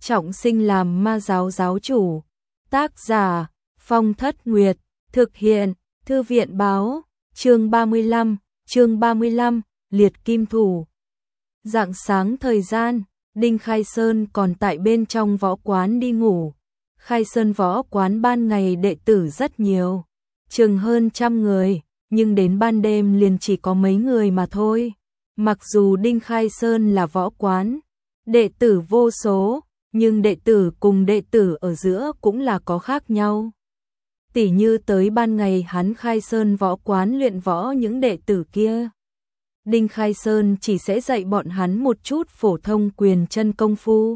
trọng sinh làm ma giáo giáo chủ. Tác giả Phong Thất Nguyệt, thực hiện Thư viện báo, chương 35, liệt kim thủ. Rạng sáng thời gian, Đinh Khai Sơn còn tại bên trong võ quán đi ngủ. Khai Sơn võ quán ban ngày đệ tử rất nhiều, chừng hơn 100 người, nhưng đến ban đêm liền chỉ có mấy người mà thôi. Mặc dù Đinh Khai Sơn là võ quán, đệ tử vô số, nhưng đệ tử cùng đệ tử ở giữa cũng là có khác nhau. Tỉ như tới ban ngày hắn Khai Sơn võ quán luyện võ những đệ tử kia, Đinh Khai Sơn chỉ sẽ dạy bọn hắn một chút phổ thông quyền chân công phu.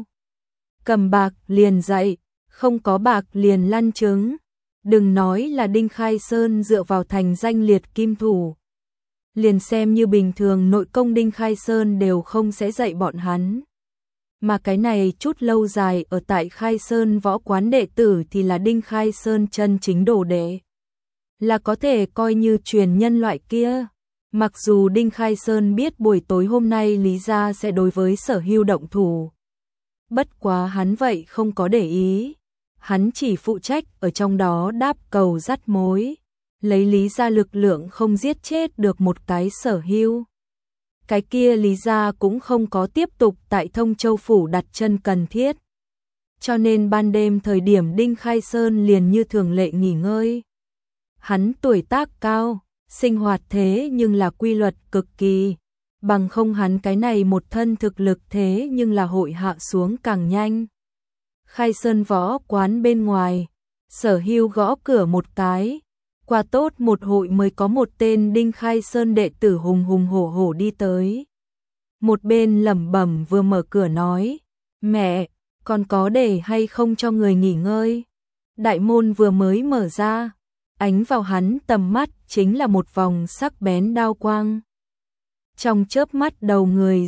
Cầm bạc liền dạy, không có bạc liền lăn trứng. Đừng nói là Đinh Khai Sơn dựa vào thành danh liệt kim thủ. Liền xem như bình thường nội công Đinh Khai Sơn đều không sẽ dạy bọn hắn. Mà cái này chút lâu dài ở tại Khai Sơn võ quán đệ tử thì là Đinh Khai Sơn chân chính đồ đệ. Là có thể coi như truyền nhân loại kia. Mặc dù Đinh Khai Sơn biết buổi tối hôm nay Lý Gia sẽ đối với Sở Hưu động thủ. Bất quá hắn vậy không có để ý. Hắn chỉ phụ trách ở trong đó đáp cầu dắt mối. Lấy Lý Gia lực lượng không giết chết được một cái Sở Hưu. Cái kia Lý Gia cũng không có tiếp tục tại Thông Châu Phủ đặt chân cần thiết. Cho nên ban đêm thời điểm Đinh Khai Sơn liền như thường lệ nghỉ ngơi. Hắn tuổi tác cao, sinh hoạt thế nhưng là quy luật cực kỳ. Bằng không hắn cái này một thân thực lực thế nhưng là hội hạ xuống càng nhanh. Khai Sơn võ quán bên ngoài, Sở Hưu gõ cửa một cái. Qua tốt một hội mới có một tên Đinh Khai Sơn đệ tử hùng hùng hổ hổ đi tới. Một bên lẩm bẩm vừa mở cửa nói, mẹ, còn có để hay không cho người nghỉ ngơi. Đại môn vừa mới mở ra, ánh vào hắn tầm mắt chính là một vòng sắc bén đao quang. Trong chớp mắt đầu người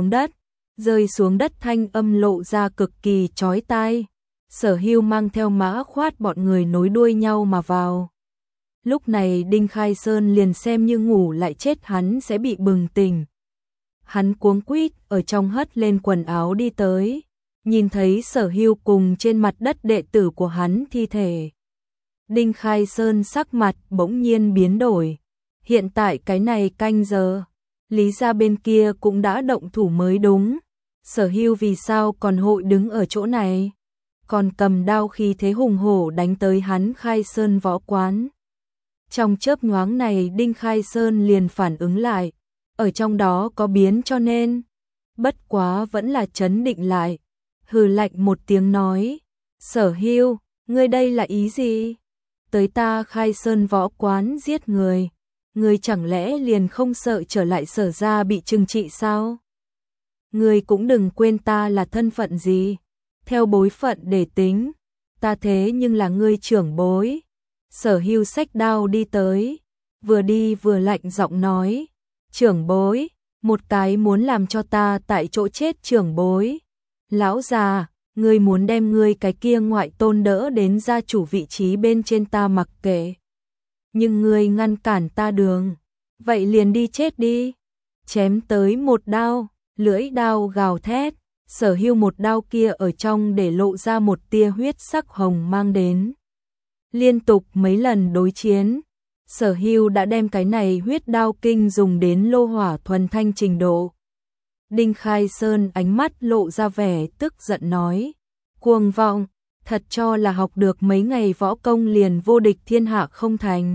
rơi xuống đất thanh âm lộ ra cực kỳ chói tai. Sở Hưu mang theo Mã Khoát bọn người nối đuôi nhau mà vào. Lúc này Đinh Khai Sơn liền xem như ngủ lại chết hắn sẽ bị bừng tỉnh. Hắn cuống quýt ở trong hất lên quần áo đi tới, nhìn thấy Sở Hưu cùng trên mặt đất đệ tử của hắn thi thể. Đinh Khai Sơn sắc mặt bỗng nhiên biến đổi. Hiện tại cái này canh giờ, Lý Gia bên kia cũng đã động thủ mới đúng. Sở Hưu vì sao còn hội đứng ở chỗ này, còn cầm đao khí thế hùng hổ đánh tới hắn Khai Sơn võ quán. Trong chớp nhoáng này Đinh Khai Sơn liền phản ứng lại, ở trong đó có biến cho nên, bất quá vẫn là trấn định lại, hừ lạnh một tiếng nói, Sở Hưu, ngươi đây là ý gì? Tới ta Khai Sơn võ quán giết người, ngươi chẳng lẽ liền không sợ trở lại Sở gia bị trừng trị sao? Ngươi cũng đừng quên ta là thân phận gì, theo bối phận để tính, ta thế nhưng là ngươi trưởng bối. Sở Hưu xách đao đi tới, vừa đi vừa lạnh giọng nói, trưởng bối, một cái muốn làm cho ta tại chỗ chết trưởng bối. Lão già, ngươi muốn đem ngươi cái kia ngoại tôn đỡ đến gia chủ vị trí bên trên ta mặc kệ. Nhưng ngươi ngăn cản ta đường, vậy liền đi chết đi. Chém tới một đao, lưỡi đao gào thét, Sở Hưu một đao kia ở trong để lộ ra một tia huyết sắc hồng mang đến. Liên tục mấy lần đối chiến, Sở Hưu đã đem cái này huyết đao kinh dùng đến lô hỏa thuần thanh trình độ. Đinh Khai Sơn ánh mắt lộ ra vẻ tức giận nói, cuồng vọng, thật cho là học được mấy ngày võ công liền vô địch thiên hạ không thành.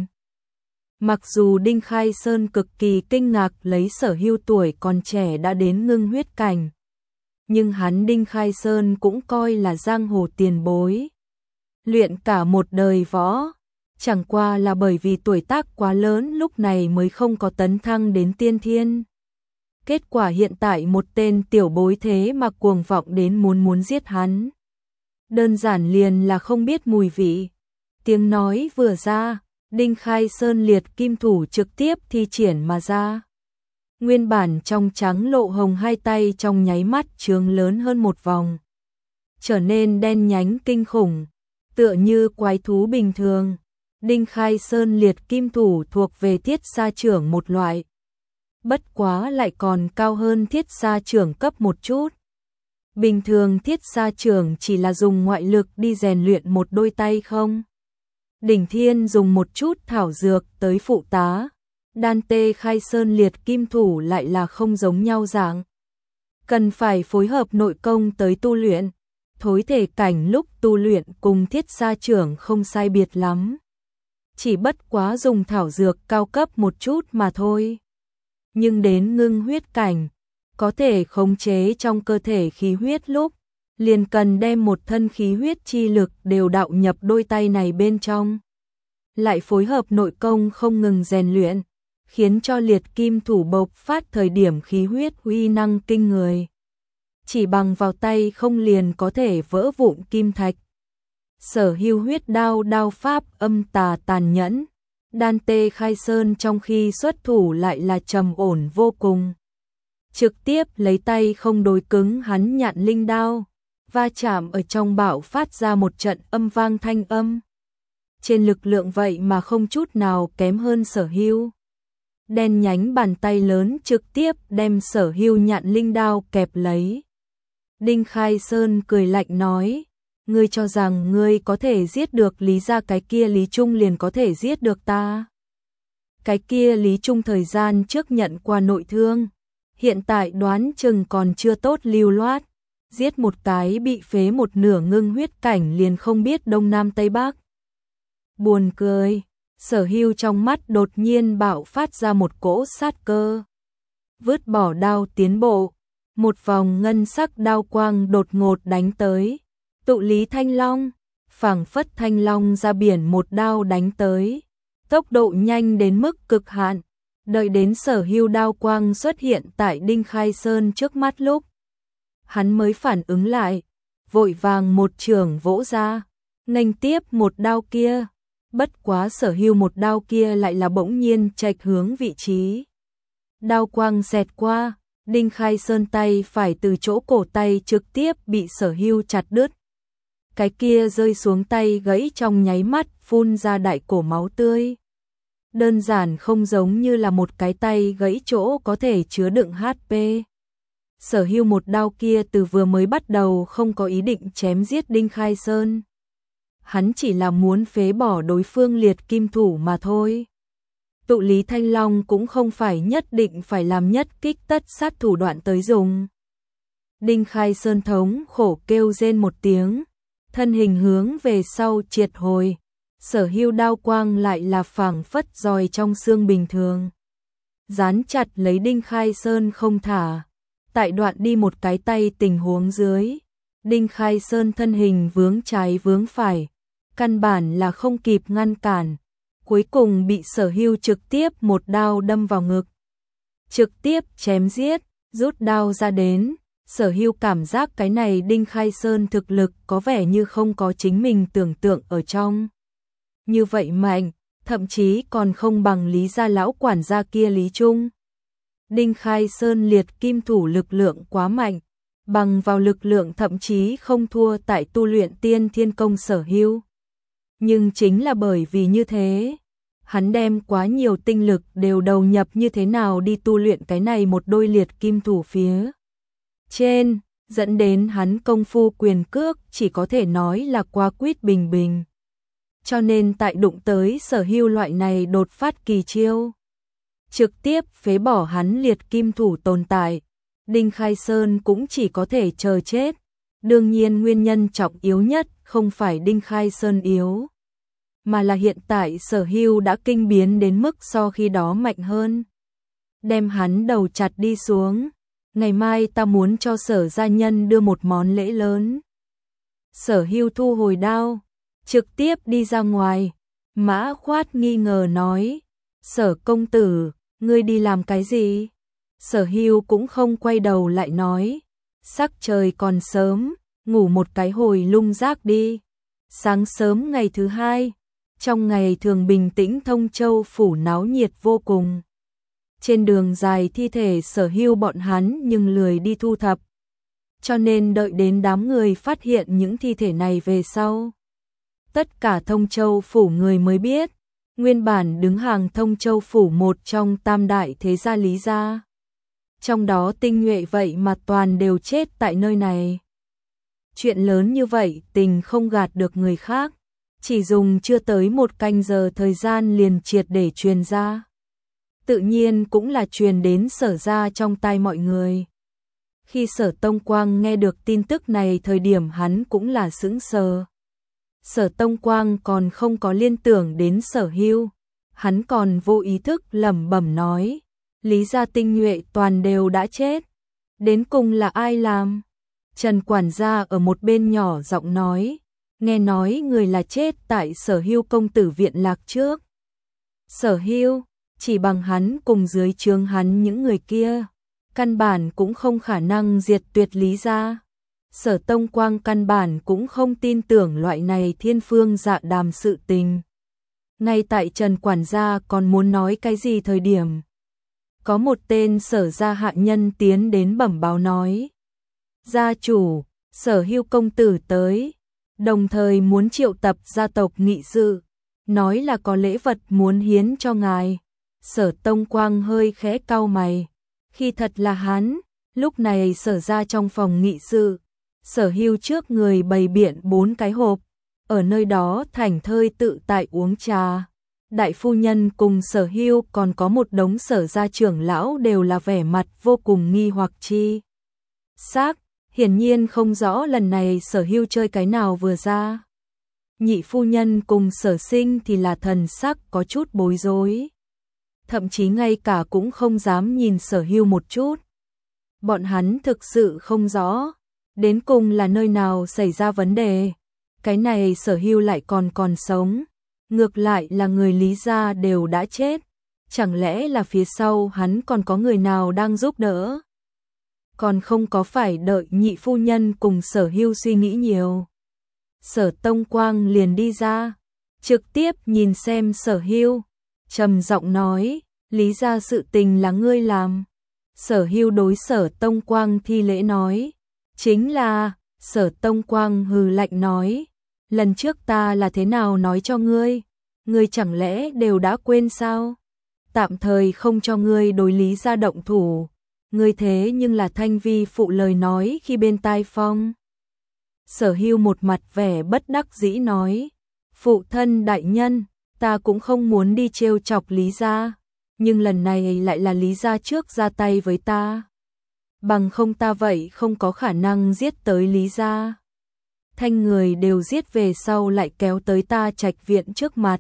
Mặc dù Đinh Khai Sơn cực kỳ kinh ngạc lấy Sở Hưu tuổi còn trẻ đã đến ngưng huyết cảnh, nhưng hắn Đinh Khai Sơn cũng coi là giang hồ tiền bối. Luyện cả một đời võ, chẳng qua là bởi vì tuổi tác quá lớn lúc này mới không có tấn thăng đến tiên thiên. Kết quả hiện tại một tên tiểu bối thế mà cuồng vọng đến muốn giết hắn. Đơn giản liền là không biết mùi vị. Tiếng nói vừa ra, Đinh Khai Sơn liệt kim thủ trực tiếp thi triển mà ra. Nguyên bản trong trắng lộ hồng hai tay trong nháy mắt trướng lớn hơn một vòng, trở nên đen nhánh kinh khủng, tựa như quái thú bình thường. Đinh Khai Sơn liệt kim thủ thuộc về thiết sa trưởng một loại, bất quá lại còn cao hơn thiết sa trưởng cấp một chút. Bình thường Thiết gia trưởng chỉ là dùng ngoại lực đi rèn luyện một đôi tay không? Đỉnh Thiên dùng một chút thảo dược tới phụ tá, đan tê khai sơn liệt kim thủ lại là không giống nhau dạng. Cần phải phối hợp nội công tới tu luyện, thối thể cảnh lúc tu luyện cùng Thiết gia trưởng không sai biệt lắm. Chỉ bất quá dùng thảo dược cao cấp một chút mà thôi. Nhưng đến ngưng huyết cảnh, có thể khống chế trong cơ thể khí huyết lúc, liền cần đem một thân khí huyết chi lực đều đạo nhập đôi tay này bên trong. Lại phối hợp nội công không ngừng rèn luyện, khiến cho liệt kim thủ bộc phát thời điểm khí huyết uy năng kinh người. Chỉ bằng vào tay không liền có thể vỡ vụn kim thạch. Sở Hưu huyết đao đao pháp âm tà tàn nhẫn, đan tê khai sơn trong khi xuất thủ lại là trầm ổn vô cùng. Trực tiếp lấy tay không đối cứng hắn nhạn linh đao, va chạm ở trong bạo phát ra một trận âm vang thanh âm. Trên lực lượng vậy mà không chút nào kém hơn Sở Hưu. Đen nhánh bàn tay lớn trực tiếp đem Sở Hưu nhạn linh đao kẹp lấy. Đinh Khai Sơn cười lạnh nói, ngươi cho rằng ngươi có thể giết được Lý gia, cái kia Lý Trung liền có thể giết được ta. Cái kia Lý Trung thời gian trước nhận qua nội thương, hiện tại đoán chừng còn chưa tốt lưu loát, giết một cái bị phế một nửa ngưng huyết cảnh liền không biết đông nam tây bắc. Buồn cười, Sở Hưu trong mắt đột nhiên bạo phát ra một cỗ sát cơ. Vứt bỏ đao tiến bộ, một vòng ngân sắc đao quang đột ngột đánh tới. Tụ lý thanh long, phảng phất thanh long ra biển một đao đánh tới. Tốc độ nhanh đến mức cực hạn, đợi đến Sở Hưu đao quang xuất hiện tại Đinh Khai Sơn trước mắt lúc. Hắn mới phản ứng lại, vội vàng một chưởng vỗ ra, nghênh tiếp một đao kia. Bất quá Sở Hưu một đao kia lại là bỗng nhiên chệch hướng vị trí. Đao quang xẹt qua, Đinh Khai Sơn tay phải từ chỗ cổ tay trực tiếp bị Sở Hưu chặt đứt. Cái kia rơi xuống tay gãy trong nháy mắt phun ra đại cổ máu tươi. Đơn giản không giống như là một cái tay gãy chỗ có thể chứa đựng HP. Sở Hưu một đao kia từ vừa mới bắt đầu không có ý định chém giết Đinh Khai Sơn. Hắn chỉ là muốn phế bỏ đối phương liệt kim thủ mà thôi. Tụ lý thanh long cũng không phải nhất định phải làm nhất kích tất sát thủ đoạn tới dùng. Đinh Khai Sơn thống khổ kêu rên một tiếng, thân hình hướng về sau triệt hồi. Sở Hưu đao quang lại là phảng phất roi trong xương bình thường, dán chặt lấy Đinh Khai Sơn không thả. Tại đoạn đi một cái tay tình huống dưới, Đinh Khai Sơn thân hình vướng trái vướng phải, căn bản là không kịp ngăn cản, cuối cùng bị Sở Hưu trực tiếp một đao đâm vào ngực. Trực tiếp chém giết, rút đao ra đến, Sở Hưu cảm giác cái này Đinh Khai Sơn thực lực có vẻ như không có chính mình tưởng tượng ở trong. Như vậy mạnh, thậm chí còn không bằng Lý gia lão quản gia kia Lý Trung. Đinh Khai Sơn liệt kim thủ lực lượng quá mạnh, bằng vào lực lượng thậm chí không thua tại tu luyện tiên thiên công Sở Hưu. Nhưng chính là bởi vì như thế, hắn đem quá nhiều tinh lực đều đầu nhập như thế nào đi tu luyện cái này một đôi liệt kim thủ phía trên, dẫn đến hắn công phu quyền cước chỉ có thể nói là quá quýt bình bình. Cho nên tại đụng tới Sở Hưu loại này đột phát kỳ chiêu, trực tiếp phế bỏ hắn liệt kim thủ tồn tại, Đinh Khai Sơn cũng chỉ có thể chờ chết. Đương nhiên nguyên nhân trọng yếu nhất không phải Đinh Khai Sơn yếu, mà là hiện tại Sở Hưu đã kinh biến đến mức so khi đó mạnh hơn. Đem hắn đầu chặt đi xuống, ngày mai ta muốn cho Sở gia nhân đưa một món lễ lớn. Sở Hưu thu hồi đao, trực tiếp đi ra ngoài. Mã Khoát nghi ngờ nói, Sở công tử, ngươi đi làm cái gì? Sở Hưu cũng không quay đầu lại nói, sắc trời còn sớm, ngủ một cái hồi lung rác đi. Sáng sớm ngày thứ hai, trong ngày thường bình tĩnh Thông Châu phủ náo nhiệt vô cùng. Trên đường dài thi thể Sở Hưu bọn hắn nhưng lười đi thu thập. Cho nên đợi đến đám người phát hiện những thi thể này về sau. Tất cả Thông Châu phủ người mới biết, nguyên bản đứng hàng Thông Châu phủ một trong tam đại thế gia Lý gia. Trong đó tinh nhuệ vậy mà toàn đều chết tại nơi này. Chuyện lớn như vậy tình không gạt được người khác, chỉ dùng chưa tới 1 canh giờ thời gian liền triệt để truyền ra. Tự nhiên cũng là truyền đến Sở gia trong tai mọi người. Khi Sở Tông Quang nghe được tin tức này thời điểm hắn cũng là sững sờ. Sở Tông Quang còn không có liên tưởng đến Sở Hưu, hắn còn vô ý thức lẩm bẩm nói, Lý gia tinh nhuệ toàn đều đã chết, đến cùng là ai làm? Trần quản gia ở một bên nhỏ giọng nói, nghe nói người là chết tại Sở Hưu công tử viện lạc trước. Sở Hưu, chỉ bằng hắn cùng dưới trướng hắn những người kia, căn bản cũng không khả năng diệt tuyệt Lý gia. Sở Tông Quang căn bản cũng không tin tưởng loại này thiên phương dạ đàm sự tình. Ngay tại Trần quản gia còn muốn nói cái gì thời điểm, có một tên Sở gia hạ nhân tiến đến bẩm báo nói, gia chủ, Sở Hưu công tử tới, đồng thời muốn triệu tập gia tộc nghị sự, nói là có lễ vật muốn hiến cho ngài. Sở Tông Quang hơi khẽ cau mày, khi thật là hắn. Lúc này Sở gia trong phòng nghị sự, Sở Hưu trước người bày biện 4 cái hộp, ở nơi đó thảnh thơi tự tại uống trà. Đại phu nhân cùng Sở Hưu còn có một đống Sở gia trưởng lão đều là vẻ mặt vô cùng nghi hoặc chi xác, hiển nhiên không rõ lần này Sở Hưu chơi cái nào vừa ra. Nhị phu nhân cùng Sở Sinh thì là thần sắc có chút bối rối, thậm chí ngay cả cũng không dám nhìn Sở Hưu một chút. Bọn hắn thực sự không rõ, đến cùng là nơi nào xảy ra vấn đề. Cái này Sở Hưu lại còn sống, ngược lại là người Lý gia đều đã chết, chẳng lẽ là phía sau hắn còn có người nào đang giúp đỡ? Còn không có phải đợi nhị phu nhân cùng Sở Hưu suy nghĩ nhiều. Sở Tông Quang liền đi ra, trực tiếp nhìn xem Sở Hưu, trầm giọng nói, Lý gia sự tình là ngươi làm. Sở Hưu đối Sở Tông Quang thi lễ nói, chính là. Sở Tông Quang hừ lạnh nói, lần trước ta là thế nào nói cho ngươi, ngươi chẳng lẽ đều đã quên sao? Tạm thời không cho ngươi đối Lý gia động thủ, ngươi thế nhưng là Thanh Vi phụ lời nói khi bên tai phong. Sở Hưu một mặt vẻ bất đắc dĩ nói, phụ thân đại nhân, ta cũng không muốn đi trêu chọc Lý gia, nhưng lần này lại là Lý gia trước ra tay với ta. Bằng không ta vậy không có khả năng giết tới Lý gia. Thanh người đều giết về sau lại kéo tới ta Trạch viện trước mặt.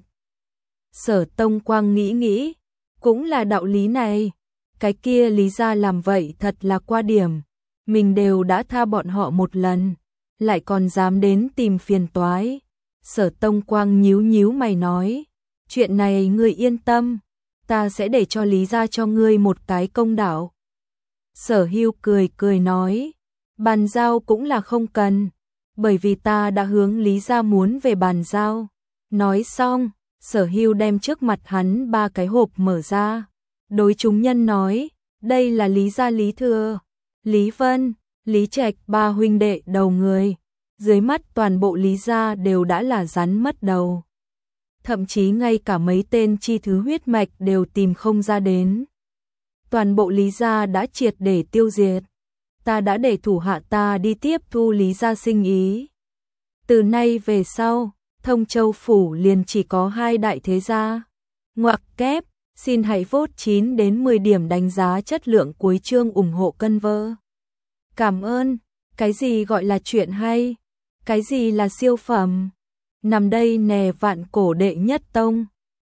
Sở Tông Quang nghĩ, cũng là đạo lý này. Cái kia Lý gia làm vậy thật là qua điểm. Mình đều đã tha bọn họ một lần, lại còn dám đến tìm phiền toái. Sở Tông Quang nhíu mày nói, chuyện này ngươi yên tâm, ta sẽ để cho Lý gia cho ngươi một cái công đạo. Sở Hưu cười nói, bàn giao cũng là không cần, bởi vì ta đã hướng Lý gia muốn về bàn giao. Nói xong, Sở Hưu đem trước mặt hắn 3 cái hộp mở ra, đối chúng nhân nói, đây là Lý gia Lý Thừa, Lý Vân, Lý Trạch 3 huynh đệ đầu người. Dưới mắt toàn bộ Lý gia đều đã là rắn mất đầu. Thậm chí ngay cả mấy tên chi thứ huyết mạch đều tìm không ra đến. Toàn bộ Lý gia đã triệt để tiêu diệt. Ta đã để thủ hạ ta đi tiếp thu Lý gia sinh ý. Từ nay về sau, Thông Châu phủ liền chỉ có 2 đại thế gia. Ngoặc kép, xin hãy vote 9 đến 10 điểm đánh giá chất lượng cuối chương ủng hộ cân vơ. Cảm ơn. Cái gì gọi là chuyện hay? Cái gì là siêu phẩm? Nằm đây nè vạn cổ đệ nhất tông.